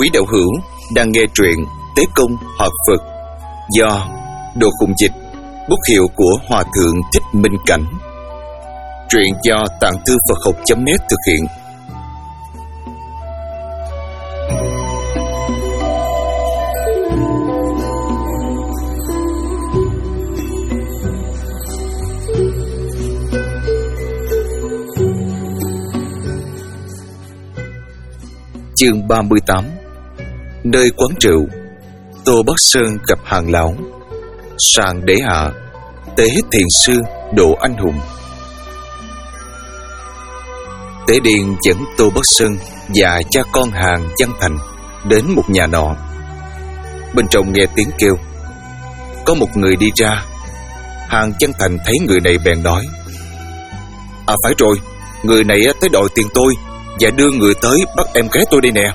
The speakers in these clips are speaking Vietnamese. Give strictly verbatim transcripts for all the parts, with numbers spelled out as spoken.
Quý đạo hữu đang nghe truyện Tế Công Hợp Phật do Đồ Khùng Dịch, bút hiệu của Hòa Thượng Thích Minh Cảnh. Truyện do Tạng Thư Phật Học chấm net thực hiện. Chương ba mươi tám. Nơi quán rượu, Tô Bắc Sơn gặp Hàng Lão. Sàng đế hạ, tế thiền sư độ anh hùng. Tế Điền dẫn Tô Bắc Sơn và cha con Hàng Văn Thành đến một nhà nọ. Bên trong nghe tiếng kêu, có một người đi ra. Hàng Văn Thành thấy người này bèn nói: À phải rồi, người này tới đòi tiền tôi và đưa người tới bắt em gái tôi đây nè.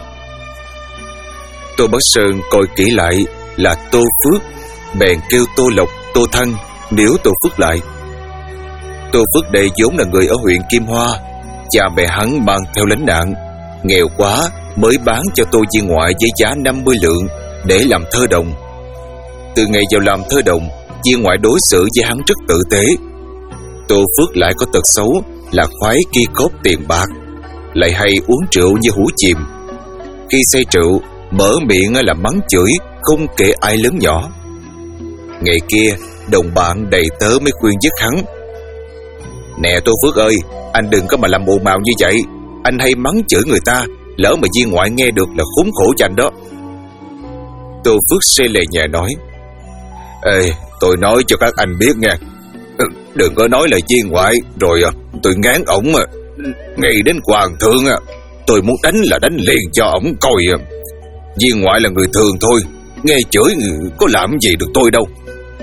Tô Bắc Sơn coi kỹ lại là Tô Phước, bèn kêu Tô Lộc, Tô Thân níu Tô Phước lại. Tô Phước đây vốn là người ở huyện Kim Hoa, cha mẹ hắn mang theo lánh nạn, nghèo quá mới bán cho Tô Viên Ngoại với giá năm mươi lượng để làm thơ đồng. Từ ngày vào làm thơ đồng, Viên Ngoại đối xử với hắn rất tử tế. Tô Phước lại có tật xấu là khoái ki cóp tiền bạc, lại hay uống rượu như hũ chìm. Khi say rượu, mở miệng là mắng chửi, không kể ai lớn nhỏ. Ngày kia, đồng bạn đầy tớ mới khuyên dứt hắn: Nè Tô Phước ơi, anh đừng có mà làm ồn ào như vậy. Anh hay mắng chửi người ta, lỡ mà Viên Ngoại nghe được là khốn khổ cho anh đó. Tô Phước xê lề nhẹ nói: Ê, tôi nói cho các anh biết nha, đừng có nói là Viên Ngoại rồi tôi ngán ổng. Ngay đến hoàng thượng, tôi muốn đánh là đánh liền cho ổng coi. Viên Ngoại là người thường thôi, nghe chửi có làm gì được tôi đâu.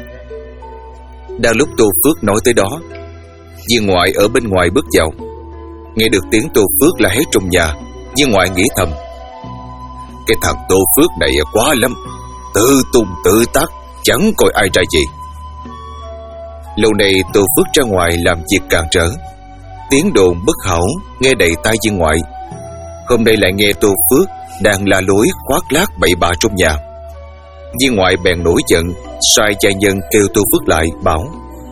Đang lúc Tô Phước nói tới đó, Viên Ngoại ở bên ngoài bước vào. Nghe được tiếng Tô Phước là hét trong nhà, Viên Ngoại nghĩ thầm: Cái thằng Tô Phước này quá lắm, tự tung tự tác, chẳng coi ai ra gì. Lâu nay Tô Phước ra ngoài làm việc càn trở, tiếng đồn bất hảo nghe đầy tai Viên Ngoại. Hôm nay lại nghe Tô Phước đang la lối khoác lác bậy bạ trong nhà. Viên Ngoại bèn nổi giận, sai gia nhân kêu Tô Phước lại, bảo: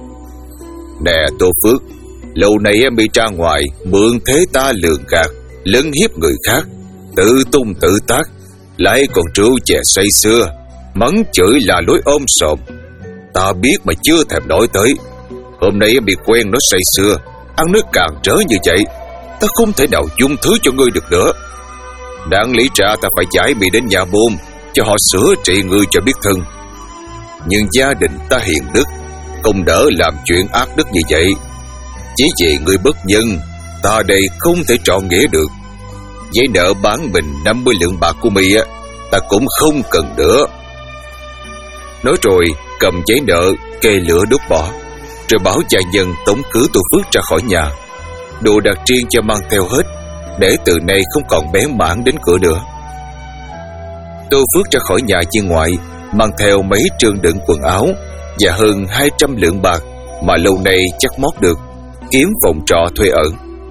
Nè Tô Phước, lâu nay em bị ra ngoài mượn thế ta lường gạt, lấn hiếp người khác, tự tung tự tác, lại còn rượu chè say sưa, mắng chửi là lối ôm sòm. Ta biết mà chưa thèm nói tới. Hôm nay em bị quen nó say sưa, ăn nói càn trở như vậy, ta không thể nào dung thứ cho ngươi được nữa. Đáng lý ra ta phải giải mị đến nhà môn, cho họ sửa trị ngươi cho biết thân. Nhưng gia đình ta hiền đức, không đỡ làm chuyện ác đức như vậy. Chỉ vì ngươi bất nhân, ta đây không thể trọn nghĩa được. Giấy nợ bán mình năm mươi lượng bạc của mi á, ta cũng không cần nữa. Nói rồi cầm giấy nợ kê lửa đốt bỏ, rồi bảo gia nhân tống khứ Tô Phước ra khỏi nhà. Đồ đạc riêng cho mang theo hết, để từ nay không còn bén mảng đến cửa nữa. Tô Phước ra khỏi nhà Viên Ngoại, mang theo mấy trương đựng quần áo và hơn hai trăm lượng bạc mà lâu nay chắc mót được, kiếm phòng trọ thuê ở.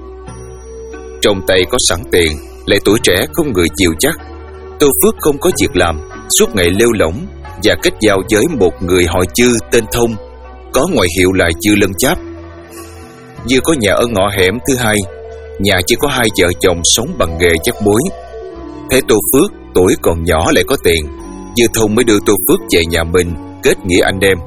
Trong tay có sẵn tiền, lại tuổi trẻ không người chiều chắc, Tô Phước không có việc làm, suốt ngày lêu lỏng và kết giao với một người họ Chư tên Thông, có ngoại hiệu là Chư Lân Cháp. Vừa có nhà ở ngõ hẻm thứ hai, nhà chỉ có hai vợ chồng sống bằng nghề dắt bối. Thế Tô Phước tuổi còn nhỏ lại có tiền, Dư Thông mới đưa Tô Phước về nhà mình kết nghĩa anh em.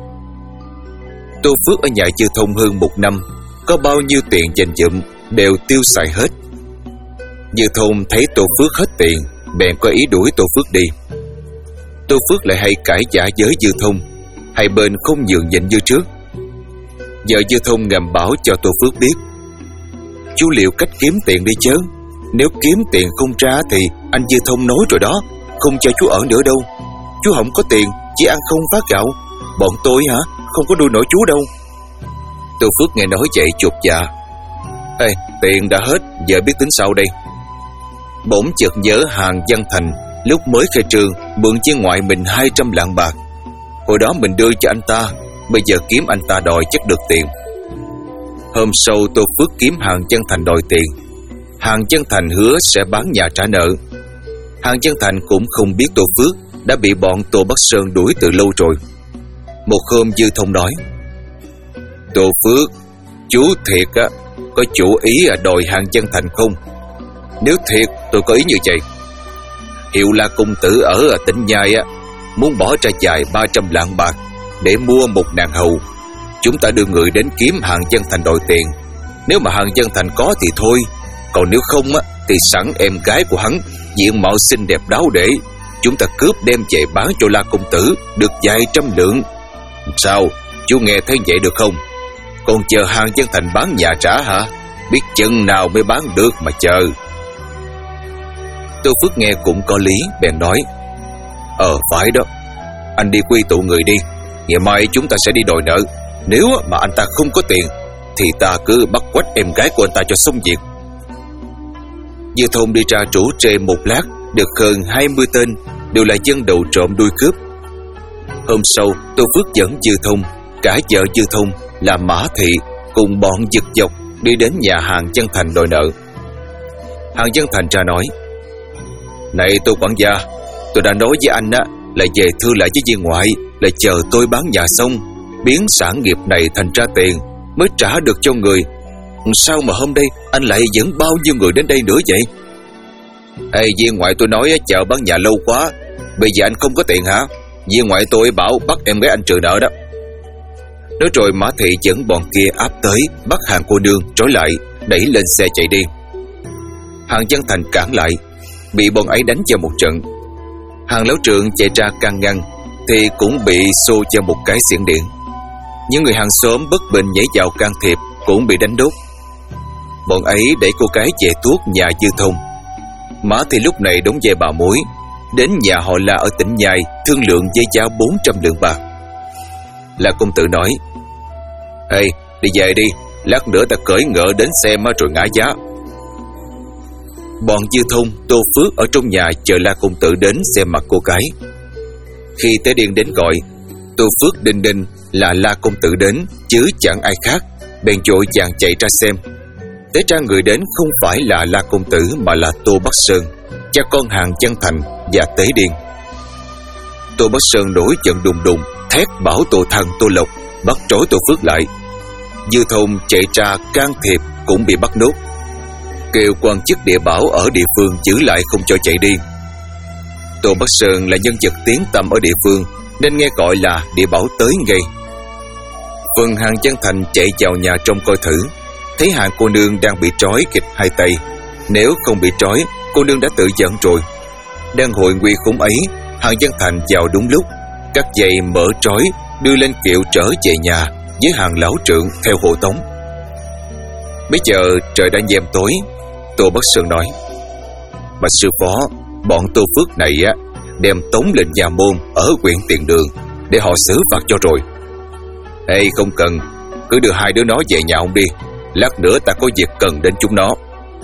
Tô Phước ở nhà Dư Thông hơn một năm, có bao nhiêu tiền dành dụm đều tiêu xài hết. Dư Thông thấy Tô Phước hết tiền, bèn có ý đuổi Tô Phước đi. Tô Phước lại hay cãi giả với Dư Thông, hai bên không nhường nhịn như trước. Vợ Dư Thông ngầm bảo cho Tô Phước biết: Chú liệu cách kiếm tiền đi chứ, nếu kiếm tiền không ra thì anh Dư Thông nói rồi đó, không cho chú ở nữa đâu. Chú không có tiền, chỉ ăn không phát gạo. Bọn tôi hả, không có nuôi nổi chú đâu. Tô Phước nghe nói vậy chột dạ: Ê, tiền đã hết, giờ biết tính sao đây? Bỗng chợt nhớ Hàng Văn Thành lúc mới khai trương mượn Viên Ngoại mình hai trăm lạng bạc. Hồi đó mình đưa cho anh ta, bây giờ kiếm anh ta đòi chắc được tiền. Hôm sau Tô Phước kiếm Hàng Văn Thành đòi tiền. Hàng Văn Thành hứa sẽ bán nhà trả nợ. Hàng Chân Thành cũng không biết Tô Phước đã bị bọn Tô Bắc Sơn đuổi từ lâu rồi. Một hôm Dư Thông nói: Tô Phước, chú thiệt á, có chủ ý à đòi Hàng Chân Thành không? Nếu thiệt tôi có ý như vậy. Hiệu La công tử ở tỉnh Nhai á, muốn bỏ ra dài ba trăm lạng bạc để mua một nàng hầu. Chúng ta đưa người đến kiếm Hàng Chân Thành đòi tiền. Nếu mà Hàng Chân Thành có thì thôi, còn nếu không á thì sẵn em gái của hắn diện mạo xinh đẹp đáo để, chúng ta cướp đem về bán cho La công tử được vài trăm lượng. Sao, chú nghe thấy vậy được không? Còn chờ Hàng Chân Thành bán nhà trả hả? Biết chừng nào mới bán được mà chờ. Tô Phước nghe cũng có lý, bèn nói: Ờ phải đó, anh đi quy tụ người đi, ngày mai chúng ta sẽ đi đòi nợ. Nếu mà anh ta không có tiền thì ta cứ bắt quách em gái của anh ta cho xong việc. Dư Thông đi ra rủ rê một lát, được hơn hai mươi tên, đều là dân đầu trộm đuôi cướp. Hôm sau, Tô Phước dẫn Dư Thông, cả vợ Dư Thông là Mã Thị cùng bọn giật dọc đi đến nhà Hàng Chân Thành đòi nợ. Hàng Chân Thành ra nói: Này Tô quản gia, tôi đã nói với anh á là về thư lại với viên ngoại, là chờ tôi bán nhà xong, biến sản nghiệp này thành ra tiền mới trả được cho người. Sao mà hôm nay anh lại dẫn bao nhiêu người đến đây nữa vậy? Ê, viên ngoại tôi nói chờ bán nhà lâu quá, bây giờ anh không có tiền hả? Viên ngoại tôi bảo bắt em gái anh trừ nợ đó. Nói rồi Mã Thị dẫn bọn kia áp tới, bắt Hàng cô nương trói lại, đẩy lên xe chạy đi. Hàng Chân Thành cản lại, bị bọn ấy đánh cho một trận. Hàng lão trượng chạy ra can ngăn thì cũng bị xô cho một cái xiển điện. Những người hàng xóm bất bình nhảy vào can thiệp cũng bị đánh đốt. Bọn ấy đẩy cô gái về tuốt nhà Dư Thông. Mã Thị lúc này đóng vai bà mối, đến nhà họ La ở tỉnh Nhai thương lượng với giá bốn trăm lượng bạc. La công tử nói: Ê, đi về đi, lát nữa ta cởi ngựa đến xem rồi ngã giá. Bọn Dư Thông, Tô Phước ở trong nhà chờ La công tử đến xem mặt cô gái. Khi Tế Điên đến gọi, Tô Phước đinh đinh là La công tử đến chứ chẳng ai khác, bèn vội vàng chạy ra xem. Té ra người đến không phải là La công tử mà là Tô Bắc Sơn, cha con Hàng Chân Thành và Tế Điên. Tô Bắc Sơn nổi giận đùng đùng, thét bảo Tô Thăng, Tô Lộc bắt trói Tô Phước lại. Dư Thông chạy ra can thiệp cũng bị bắt nốt, kêu quan chức địa bảo ở địa phương giữ lại không cho chạy đi. Tô Bắc Sơn là nhân vật tiếng tăm ở địa phương nên nghe gọi là địa bảo tới ngay. Phần Hàng Chân Thành chạy vào nhà trong coi thử, thấy Hàng cô nương đang bị trói kịch hai tay. Nếu không bị trói, cô nương đã tự giận rồi. Đang hội nguy khốn ấy, Hàng Chân Thành vào đúng lúc, cắt dây mở trói, đưa lên kiệu trở về nhà với Hàng lão trượng theo hộ tống. Bây giờ trời đã nhem tối. Tô Bắc Sơn nói: Bạch sư phó, bọn Tô Phước này á đem tống lên nhà môn ở huyện Tiền Đường để họ xử phạt cho rồi. Ê, không cần, cứ đưa hai đứa nó về nhà ông đi, lát nữa ta có việc cần đến chúng nó.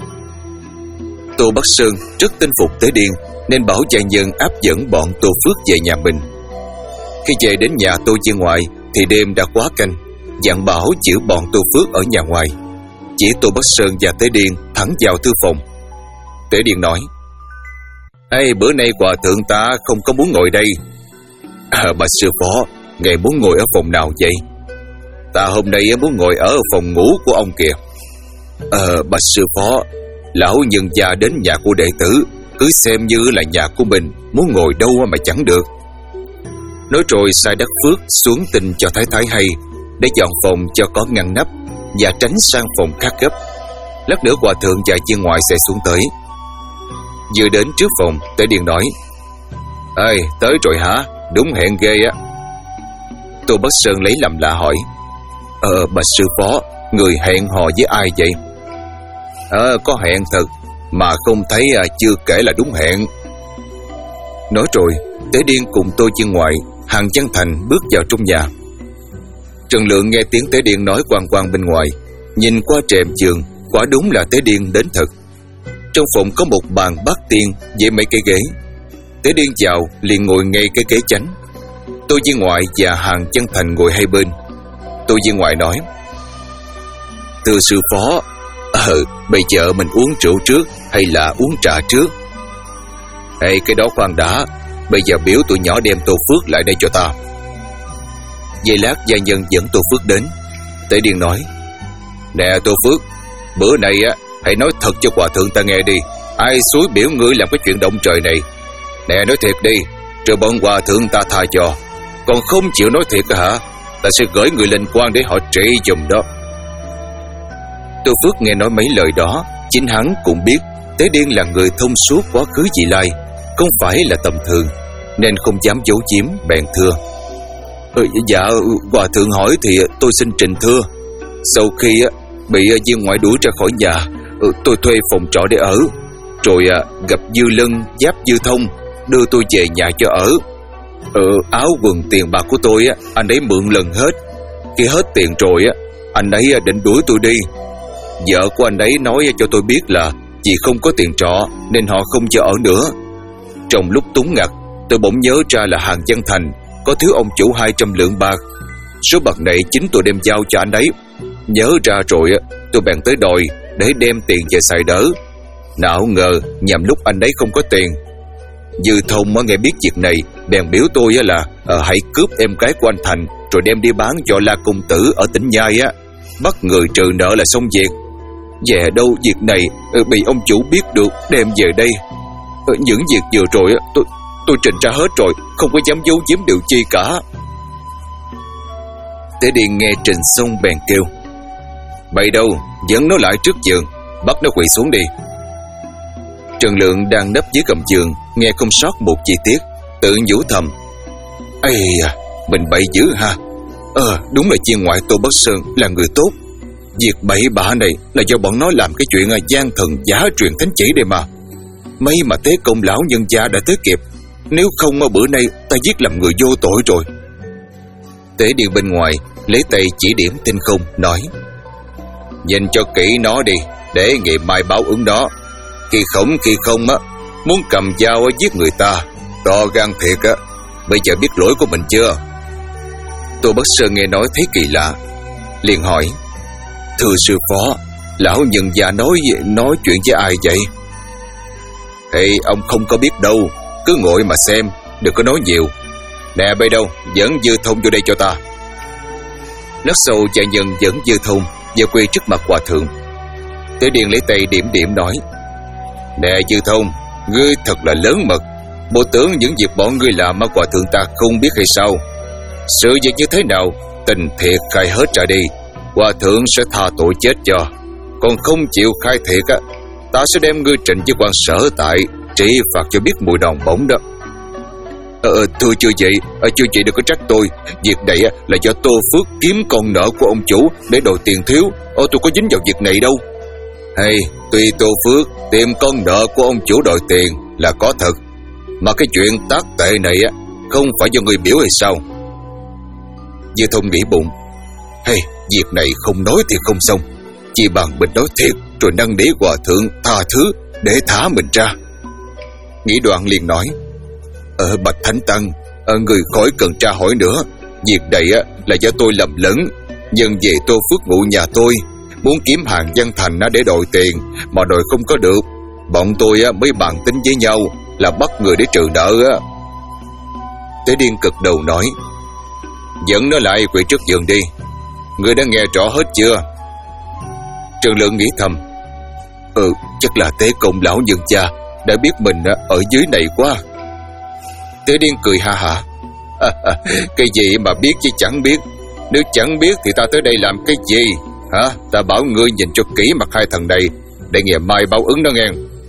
Tô Bắc Sơn rất tin phục Tế Điên nên bảo gia nhân áp dẫn bọn Tô Phước về nhà mình. Khi về đến nhà Tô Viên Ngoại thì đêm đã quá canh, dặn bảo giữ bọn Tô Phước ở nhà ngoài, chỉ Tô Bắc Sơn và Tế Điên thẳng vào thư phòng. Tế Điên nói: Ê, bữa nay hòa thượng ta không có muốn ngồi đây. À, bạch sư phó, ngài muốn ngồi ở phòng nào vậy? Ta hôm nay muốn ngồi ở phòng ngủ của ông kìa. Ờ, bạch sư phó, lão nhân gia đến nhà của đệ tử, cứ xem như là nhà của mình, muốn ngồi đâu mà chẳng được. Nói rồi sai Đắc Phước xuống tin cho Thái Thái hay, để dọn phòng cho có ngăn nắp và tránh sang phòng khác gấp. Lát nữa hòa thượng và Viên Ngoại sẽ xuống tới. Vừa đến trước phòng, Tế Điên nói: Ê, tới rồi hả? Đúng hẹn ghê á. Tô Bắc Sơn lấy làm lạ hỏi: Ờ, bạch sư phó, người hẹn hò với ai vậy? Ờ, có hẹn thật, mà không thấy à, chưa kể là đúng hẹn. Nói rồi, Tế Điên cùng Tô Viên Ngoại, Hàng Chân Thành bước vào trong nhà. Trần Lượng nghe tiếng Tế Điên nói quang quang bên ngoài, nhìn qua rèm giường, quả đúng là Tế Điên đến thật. Trong phòng có một bàn bát tiên với mấy cái ghế. Tế Điên vào liền ngồi ngay cái ghế chánh. Tô Viên Ngoại và Hàng Chân Thành ngồi hai bên. Tô Viên Ngoại nói: Thưa sư phó, Ờ, bây giờ mình uống rượu trước hay là uống trà trước? Ê, cái đó khoan đã. Bây giờ biểu tụi nhỏ đem Tô Phước lại đây cho ta. Giây lát gia nhân dẫn Tô Phước đến. Tế Điền nói: Nè Tô Phước, bữa nay á hãy nói thật cho hòa thượng ta nghe đi. Ai xúi biểu ngươi làm cái chuyện động trời này? Nè nói thiệt đi, rồi bọn hòa thượng ta tha cho. Còn không chịu nói thiệt hả? Ta sẽ gửi người lên quan để họ trị giùm đó. Tô Phước nghe nói mấy lời đó, chính hắn cũng biết Tế Điên là người thông suốt quá khứ vị lai, không phải là tầm thường, nên không dám giấu giếm, bèn thưa: ừ, Dạ hòa thượng hỏi thì tôi xin trình thưa. Sau khi bị viên ngoại đuổi ra khỏi nhà, tôi thuê phòng trọ để ở, rồi gặp Dư Lân, Giáp Dư Thông, đưa tôi về nhà cho ở. Ờ, áo quần tiền bạc của tôi anh ấy mượn lần hết. Khi hết tiền rồi anh ấy định đuổi tôi đi. Vợ của anh ấy nói cho tôi biết là vì không có tiền trọ nên họ không cho ở nữa. Trong lúc túng ngặt, tôi bỗng nhớ ra là hàng Văn Thành có thiếu ông chủ hai trăm lượng bạc. Số bạc này chính tôi đem giao cho anh ấy. Nhớ ra rồi tôi bèn tới đòi để đem tiền về xài đỡ. Nào ngờ nhằm lúc anh ấy không có tiền. Dư Thông mới nghe biết việc này, bèn biểu tôi là à, hãy cướp em gái của anh Thành rồi đem đi bán cho La Công Tử ở tỉnh Nhai á, bắt người trừ nợ là xong việc. Về đâu việc này bị ông chủ biết được đem về đây. Những việc vừa rồi tôi tôi trình ra hết rồi, không có dám giấu giếm điều chi cả. Tế Điền nghe trình xong bèn kêu: Bày đâu, dẫn nó lại trước giường, bắt nó quỳ xuống đi. Trần Lượng đang nấp dưới gầm giường, nghe không sót một chi tiết, tự nhủ thầm: Ây à, mình bậy dữ ha. Ờ, đúng là viên ngoại Tô Bắc Sơn là người tốt. Việc bậy bạ này là do bọn nó làm cái chuyện gian thần giả truyền thánh chỉ đây mà. Mấy mà Tế Công lão nhân gia đã tới kịp, nếu không bữa nay ta giết làm người vô tội rồi. Tế Điền bên ngoài lấy tay chỉ điểm tinh không, nói: Nhìn cho kỹ nó đi, để ngày mai báo ứng đó. Khi khổng khi không á, muốn cầm dao giết người ta, to gan thiệt á. Bây giờ biết lỗi của mình chưa? Tô Bắc Sơn nghe nói thấy kỳ lạ, liền hỏi: Thưa sư phó, lão nhân gia nói nói chuyện với ai vậy? Thì ông không có biết đâu, cứ ngồi mà xem, đừng có nói nhiều. Nè bây đâu, dẫn Dư Thông vô đây cho ta. Lát sau cha nhân dẫn Dư Thông vào quỳ trước mặt hòa thượng. Tế Điền lấy tay điểm điểm nói: Nè Dư Thông, ngươi thật là lớn mật. Bộ tưởng những việc bọn ngươi làm mà hòa thượng ta không biết hay sao? Sự việc như thế nào, tình thiệt khai hết ra đi, hòa thượng sẽ tha tội chết cho. Còn không chịu khai thiệt á, ta sẽ đem ngươi trình với quan sở tại, trị phạt cho biết mùi đòn bổng đó. Ờ, thưa chưa vậy, chưa vậy đừng có trách tôi. Việc này là do Tô Phước kiếm con nợ của ông chủ để đòi tiền thiếu. Ờ, tôi có dính vào việc này đâu. Hay, tuy Tô Phước tìm con nợ của ông chủ đòi tiền là có thật, mà cái chuyện tác tệ này á không phải do người biểu hay sao? Dư Thông nghĩ bụng: Hay, việc này không nói thì không xong, chỉ bằng mình nói thiệt rồi năn nỉ hòa thượng tha thứ để thả mình ra. Nghĩ đoạn liền nói: Ờ bạch Thánh Tăng, ờ, người khỏi cần tra hỏi nữa. Việc này á là do tôi lầm lẫn. Nhân về Tô Phước ngụ nhà tôi, muốn kiếm hàng Văn Thành để đòi tiền, mà đòi không có được. Bọn tôi á mới bàn tính với nhau là bắt người để trừ nợ á. Tế Điên cực đầu nói: Dẫn nó lại quỳ trước giường đi. Người đã nghe rõ hết chưa? Trần Lượng nghĩ thầm: Ừ, chắc là Tế Công lão nhân cha đã biết mình ở dưới này quá. Tế Điên cười ha hả: à, à, Cái gì mà biết chứ chẳng biết. Nếu chẳng biết thì ta tới đây làm cái gì hả? Ta bảo ngươi nhìn cho kỹ mặt hai thằng này, để ngày mai báo ứng đó nghe.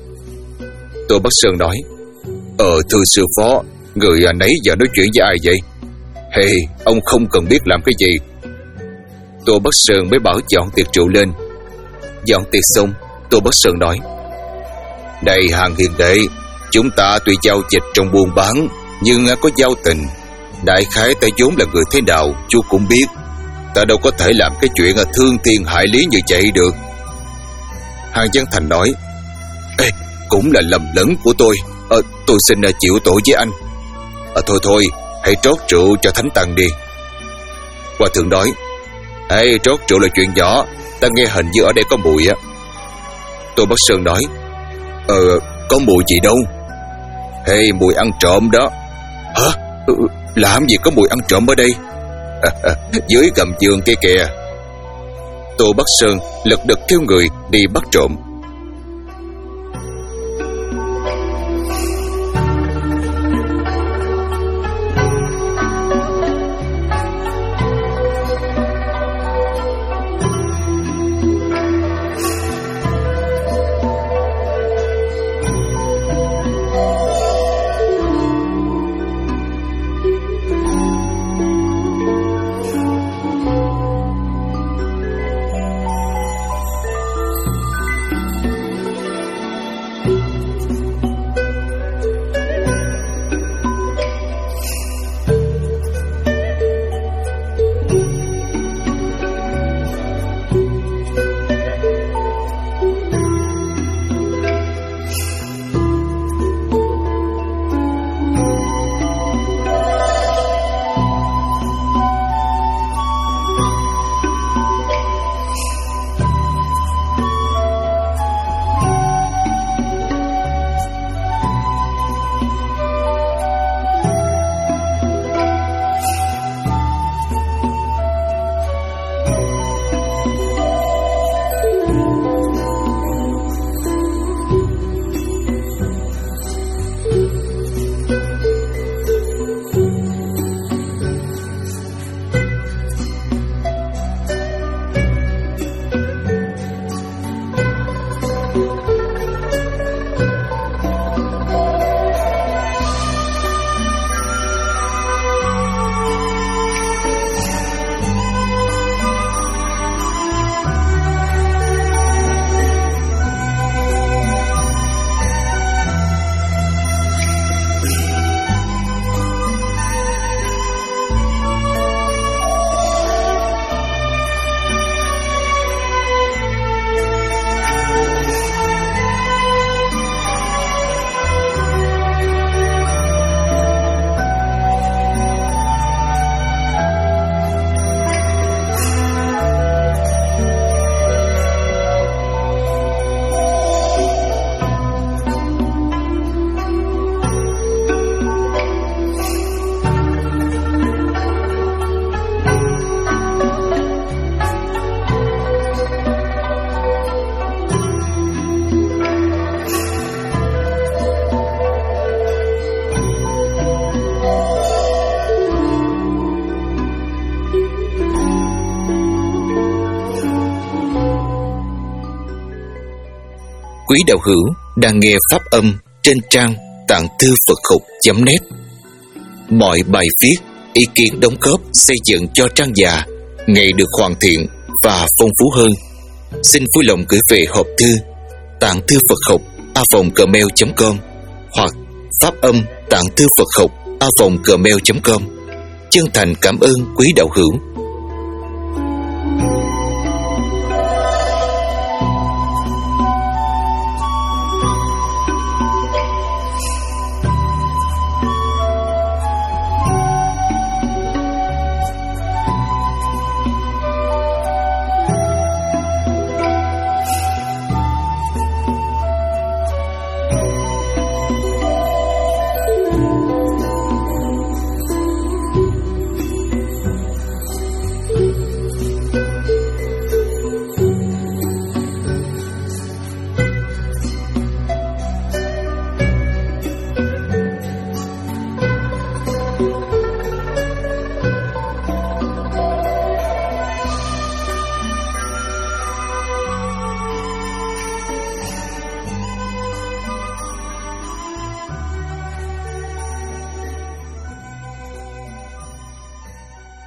Tô Bắc Sơn nói: Ờ thưa sư phó, người nãy giờ nói chuyện với ai vậy? Hey, ông không cần biết làm cái gì. Tô Bắc Sơn mới bảo dọn tiệc rượu lên. Dọn tiệc xong, Tô Bắc Sơn nói: Này hàng hiền đệ, chúng ta tuy giao dịch trong buôn bán, nhưng có giao tình. Đại khái ta vốn là người thế nào chú cũng biết. Ta đâu có thể làm cái chuyện thương thiên hại lý như vậy được. Hàng Văn Thành nói: Ê, cũng là lầm lẫn của tôi. à, Tôi xin chịu tội với anh. à, Thôi thôi, hãy trót rượu cho Thánh Tăng đi. Hòa thượng nói: Ê, trót rượu là chuyện nhỏ, ta nghe hình như ở đây có mùi á. Tô Bắc Sơn nói: Ờ, có mùi gì đâu. Hey, mùi ăn trộm đó. Hả? Làm gì có mùi ăn trộm ở đây? Dưới gầm giường kia kìa. Tô Bắc Sơn lật đật kêu người đi bắt trộm. Quý đạo hữu đang nghe pháp âm trên trang tạng thư Phật học chấm net. Mọi bài viết, ý kiến đóng góp xây dựng cho trang già ngày được hoàn thiện và phong phú hơn. Xin vui lòng gửi về hộp thư tạng thư Phật học a vòng gmail chấm com hoặc pháp âm tạng thư Phật học a vòng gmail chấm com. Chân thành cảm ơn quý đạo hữu.